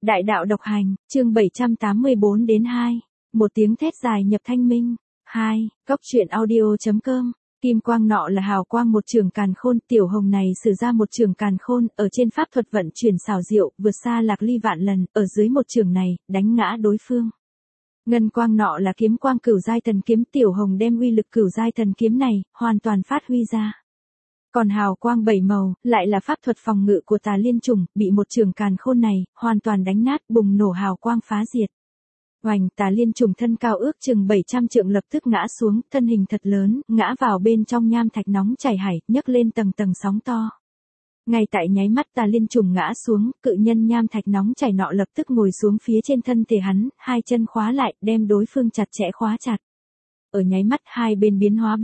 Đại đạo độc hành, chương 784 đến 2. Một tiếng thét dài nhập thanh minh. 2. Cốc truyện audio.com. Kim quang nọ là hào quang một trường càn khôn, tiểu hồng này sử ra một trường càn khôn, ở trên pháp thuật vận chuyển xảo diệu, vượt xa Lạc Ly vạn lần, ở dưới một trường này, đánh ngã đối phương. Ngân quang nọ là kiếm quang cửu giai thần kiếm, tiểu hồng đem uy lực cửu giai thần kiếm này, hoàn toàn phát huy ra. Còn hào quang bảy màu, lại là pháp thuật phòng ngự của Tà Liên Trùng, bị một trường càn khôn này, hoàn toàn đánh nát, bùng nổ hào quang phá diệt. Oành, Tà Liên Trùng thân cao ước chừng 700 trượng lập tức ngã xuống, thân hình thật lớn, ngã vào bên trong nham thạch nóng chảy hải, nhấc lên tầng tầng sóng to. Ngay tại nháy mắt Tà Liên Trùng ngã xuống, cự nhân nham thạch nóng chảy nọ lập tức ngồi xuống phía trên thân thể hắn, hai chân khóa lại, đem đối phương chặt chẽ khóa chặt. Ở nháy mắt hai bên biến hóa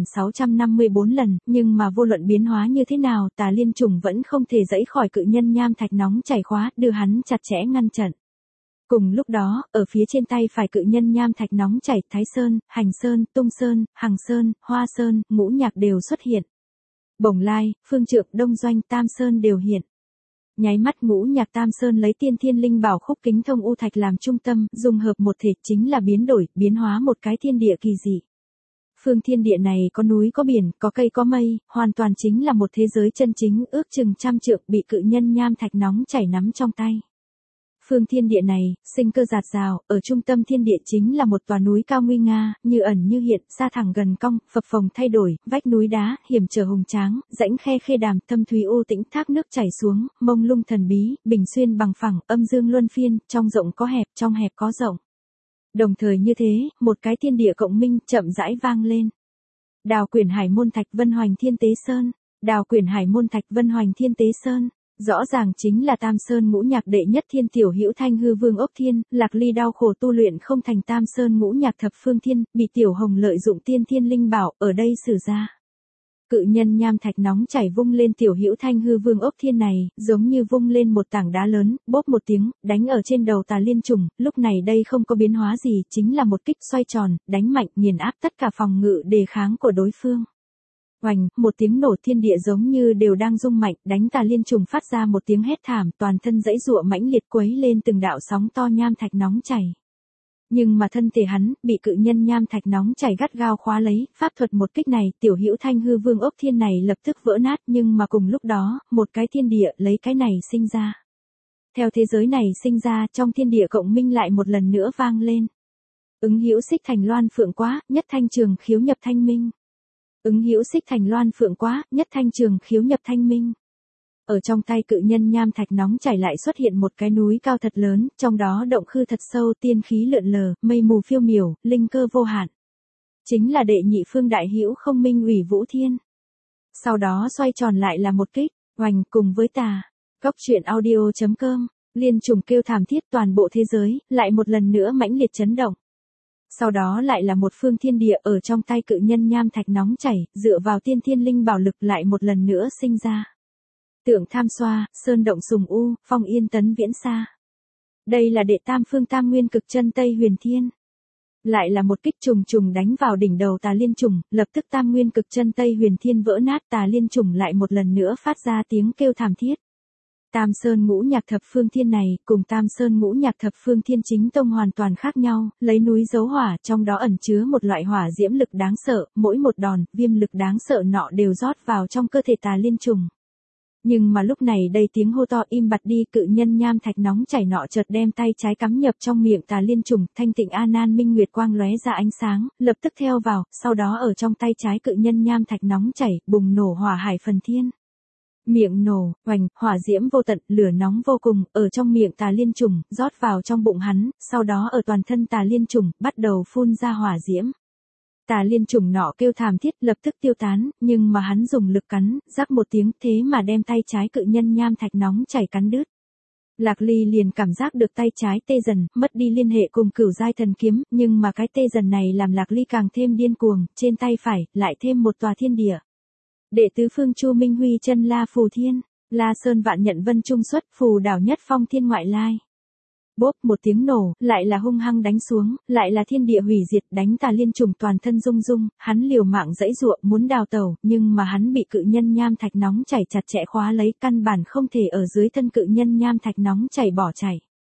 3654 lần, nhưng mà vô luận biến hóa như thế nào, Tà Liên Trùng vẫn không thể giãy khỏi cự nhân nham thạch nóng chảy khóa, đưa hắn chặt chẽ ngăn chặn. Cùng lúc đó, ở phía trên tay phải cự nhân nham thạch nóng chảy, Thái Sơn, Hành Sơn, Tung Sơn, Hằng Sơn, Hoa Sơn, Ngũ Nhạc đều xuất hiện. Bồng Lai, Phương Trượng, Đông Doanh, Tam Sơn đều hiện. Nháy mắt Ngũ Nhạc Tam Sơn lấy tiên thiên linh bảo khúc kính thông u thạch làm trung tâm, dung hợp một thể chính là biến đổi, biến hóa một cái thiên địa kỳ dị. Phương thiên địa này có núi có biển, có cây có mây, hoàn toàn chính là một thế giới chân chính, ước chừng trăm trượng bị cự nhân nham thạch nóng chảy nắm trong tay. Phương thiên địa này, sinh cơ rạt rào, ở trung tâm thiên địa chính là một tòa núi cao nguy nga, như ẩn như hiện, xa thẳng gần cong, phập phồng thay đổi, vách núi đá, hiểm trở hùng tráng, rãnh khe khê đàm, thâm thúy u tĩnh, thác nước chảy xuống, mông lung thần bí, bình xuyên bằng phẳng, âm dương luân phiên, trong rộng có hẹp, trong hẹp có rộng. Đồng thời như thế, một cái thiên địa cộng minh chậm rãi vang lên. Đào Quyển Hải Môn Thạch Vân Hoành Thiên Tế Sơn, Đào Quyển Hải Môn Thạch Vân Hoành Thiên Tế Sơn. Rõ ràng chính là Tam Sơn Ngũ Nhạc đệ nhất thiên tiểu hữu Thanh Hư Vương Ốc Thiên, Lạc Ly đau khổ tu luyện không thành Tam Sơn Ngũ Nhạc thập phương thiên, bị tiểu hồng lợi dụng tiên thiên linh bảo, ở đây sử ra. Cự nhân nham thạch nóng chảy vung lên tiểu hữu Thanh Hư Vương Ốc Thiên này, giống như vung lên một tảng đá lớn, bốp một tiếng, đánh ở trên đầu Tà Liên Trùng, lúc này đây không có biến hóa gì, chính là một kích xoay tròn, đánh mạnh, nghiền áp tất cả phòng ngự đề kháng của đối phương. Oành, một tiếng nổ thiên địa giống như đều đang rung mạnh, đánh Tà Liên Trùng phát ra một tiếng hét thảm, toàn thân giãy giụa mãnh liệt quấy lên từng đạo sóng to nham thạch nóng chảy. Nhưng mà thân thể hắn, bị cự nhân nham thạch nóng chảy gắt gao khóa lấy, pháp thuật một kích này, tiểu hữu Thanh Hư Vương Ốc Thiên này lập tức vỡ nát, nhưng mà cùng lúc đó, một cái thiên địa lấy cái này sinh ra. Theo thế giới này sinh ra, trong thiên địa cộng minh lại một lần nữa vang lên. Ứng hữu xích thành loan phượng quá, nhất thanh trường khiếu nhập thanh minh. Ứng hữu xích thành loan phượng quá, nhất thanh trường khiếu nhập thanh minh. Ở trong tay cự nhân nham thạch nóng chảy lại xuất hiện một cái núi cao thật lớn, trong đó động khư thật sâu, tiên khí lượn lờ, mây mù phiêu miểu, linh cơ vô hạn. Chính là đệ nhị phương đại hữu không minh ủy vũ thiên. Sau đó xoay tròn lại là một kích, oành cùng với tà. Cốc truyện audio.com, Liên Trùng kêu thảm thiết, toàn bộ thế giới, lại một lần nữa mãnh liệt chấn động. Sau đó lại là một phương thiên địa ở trong tay cự nhân nham thạch nóng chảy, dựa vào tiên thiên linh bảo lực lại một lần nữa sinh ra. Tượng Tham Xoa, Sơn Động Sùng U, Phong Yên Tấn Viễn Xa. Đây là đệ tam phương tam nguyên cực chân Tây Huyền Thiên. Lại là một kích trùng trùng đánh vào đỉnh đầu Tà Liên Trùng, lập tức tam nguyên cực chân Tây Huyền Thiên vỡ nát, Tà Liên Trùng lại một lần nữa phát ra tiếng kêu thảm thiết. Tam Sơn Ngũ Nhạc thập phương thiên này, cùng Tam Sơn Ngũ Nhạc thập phương thiên chính tông hoàn toàn khác nhau, lấy núi giấu hỏa, trong đó ẩn chứa một loại hỏa diễm lực đáng sợ, mỗi một đòn, viêm lực đáng sợ nọ đều rót vào trong cơ thể Tà Liên Trùng. Nhưng mà lúc này đây tiếng hô to im bặt đi, cự nhân nham thạch nóng chảy nọ chợt đem tay trái cắm nhập trong miệng Tà Liên Trùng, thanh tịnh A Nan Minh Nguyệt quang lóe ra ánh sáng, lập tức theo vào, sau đó ở trong tay trái cự nhân nham thạch nóng chảy, bùng nổ hỏa hải phần thiên. Miệng nổ, oành, hỏa diễm vô tận, lửa nóng vô cùng, ở trong miệng Tà Liên Trùng, rót vào trong bụng hắn, sau đó ở toàn thân Tà Liên Trùng, bắt đầu phun ra hỏa diễm. Tà Liên Trùng nọ kêu thảm thiết lập tức tiêu tán, nhưng mà hắn dùng lực cắn, rắc một tiếng thế mà đem tay trái cự nhân nham thạch nóng chảy cắn đứt. Lạc Ly liền cảm giác được tay trái tê dần, mất đi liên hệ cùng cửu giai thần kiếm, nhưng mà cái tê dần này làm Lạc Ly càng thêm điên cuồng, trên tay phải, lại thêm một tòa thiên địa. Đệ tứ phương Chu Minh Huy chân La Phù Thiên, La Sơn Vạn Nhận Vân Trung xuất, phù đảo nhất phong thiên ngoại lai. Bốp một tiếng nổ, lại là hung hăng đánh xuống, lại là thiên địa hủy diệt, đánh Tà Liên Trùng toàn thân rung rung, hắn liều mạng giãy giụa muốn đào tẩu, nhưng mà hắn bị cự nhân nham thạch nóng chảy chặt chẽ khóa lấy, căn bản không thể ở dưới thân cự nhân nham thạch nóng chảy bỏ chạy.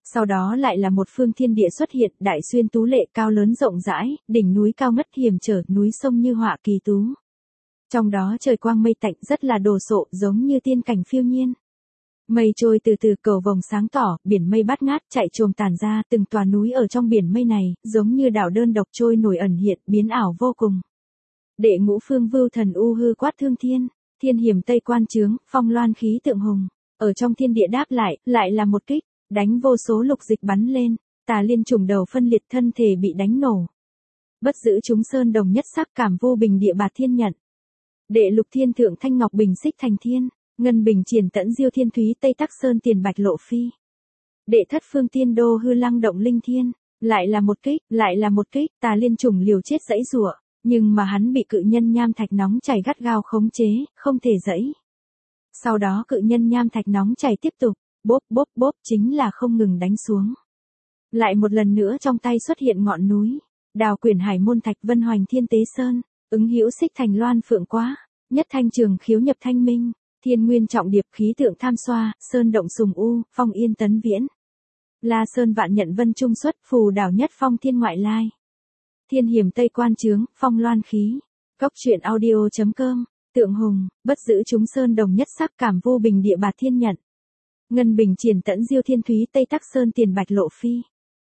Sau đó lại là một phương thiên địa xuất hiện, đại xuyên tú lệ, cao lớn rộng rãi, đỉnh núi cao ngất hiểm trở, núi sông như họa kỳ tú. Trong đó trời quang mây tạnh, rất là đồ sộ, giống như tiên cảnh phiêu nhiên. Mây trôi từ từ, cầu vồng sáng tỏ, biển mây bát ngát chạy chồm tản ra, từng tòa núi ở trong biển mây này, giống như đảo đơn độc trôi nổi ẩn hiện, biến ảo vô cùng. Đệ ngũ phương vưu thần u hư quát thương thiên, thiên hiểm tây quan trướng, phong loan khí tượng hùng. Ở trong thiên địa đáp lại là một kích, đánh vô số lục dịch bắn lên, tà liên trùng đầu phân liệt, thân thể bị đánh nổ. Bất giữ chúng sơn đồng nhất sắc, cảm vô bình địa bạt thiên nhận. Đệ lục thiên thượng thanh ngọc bình xích thành thiên, ngân bình triển tẫn diêu thiên thúy tây tắc sơn tiền bạch lộ phi. Đệ thất phương tiên đô hư lăng động linh thiên, lại là một kích, tà liên trùng liều chết giãy giụa, nhưng mà hắn bị cự nhân nham thạch nóng chảy gắt gao khống chế, không thể giãy. Sau đó cự nhân nham thạch nóng chảy tiếp tục, bốp chính là không ngừng đánh xuống. Lại một lần nữa trong tay xuất hiện ngọn núi, đào quyển hải môn thạch vân hoành thiên tế sơn, ứng hữu xích thành loan phượng quá, nhất thanh trường khiếu nhập thanh minh, thiên nguyên trọng điệp khí tượng tham xoa, sơn động sùng u, phong yên tấn viễn. La sơn vạn nhận vân trung xuất, phù đảo nhất phong thiên ngoại lai. Thiên hiểm tây quan trướng, phong loan khí. Cốc truyện audio.com, tượng hùng, bất giữ chúng sơn đồng nhất sắc, cảm vô bình địa bạt thiên nhận. Ngân bình triển tẫn diêu thiên thúy tây tắc sơn tiền bạch lộ phi.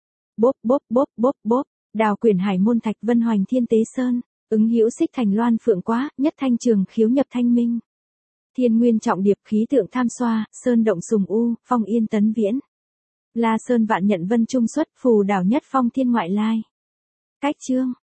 Bốp, đào quyển hải môn thạch vân hoành thiên tế sơn, ứng hữu xích thành loan phượng quá, nhất thanh trường khiếu nhập thanh minh. Thiên nguyên trọng điệp khí tượng tham xoa, sơn động sùng u, phong yên tấn viễn. La sơn vạn nhận vân trung xuất, phù đảo nhất phong thiên ngoại lai. Cách chương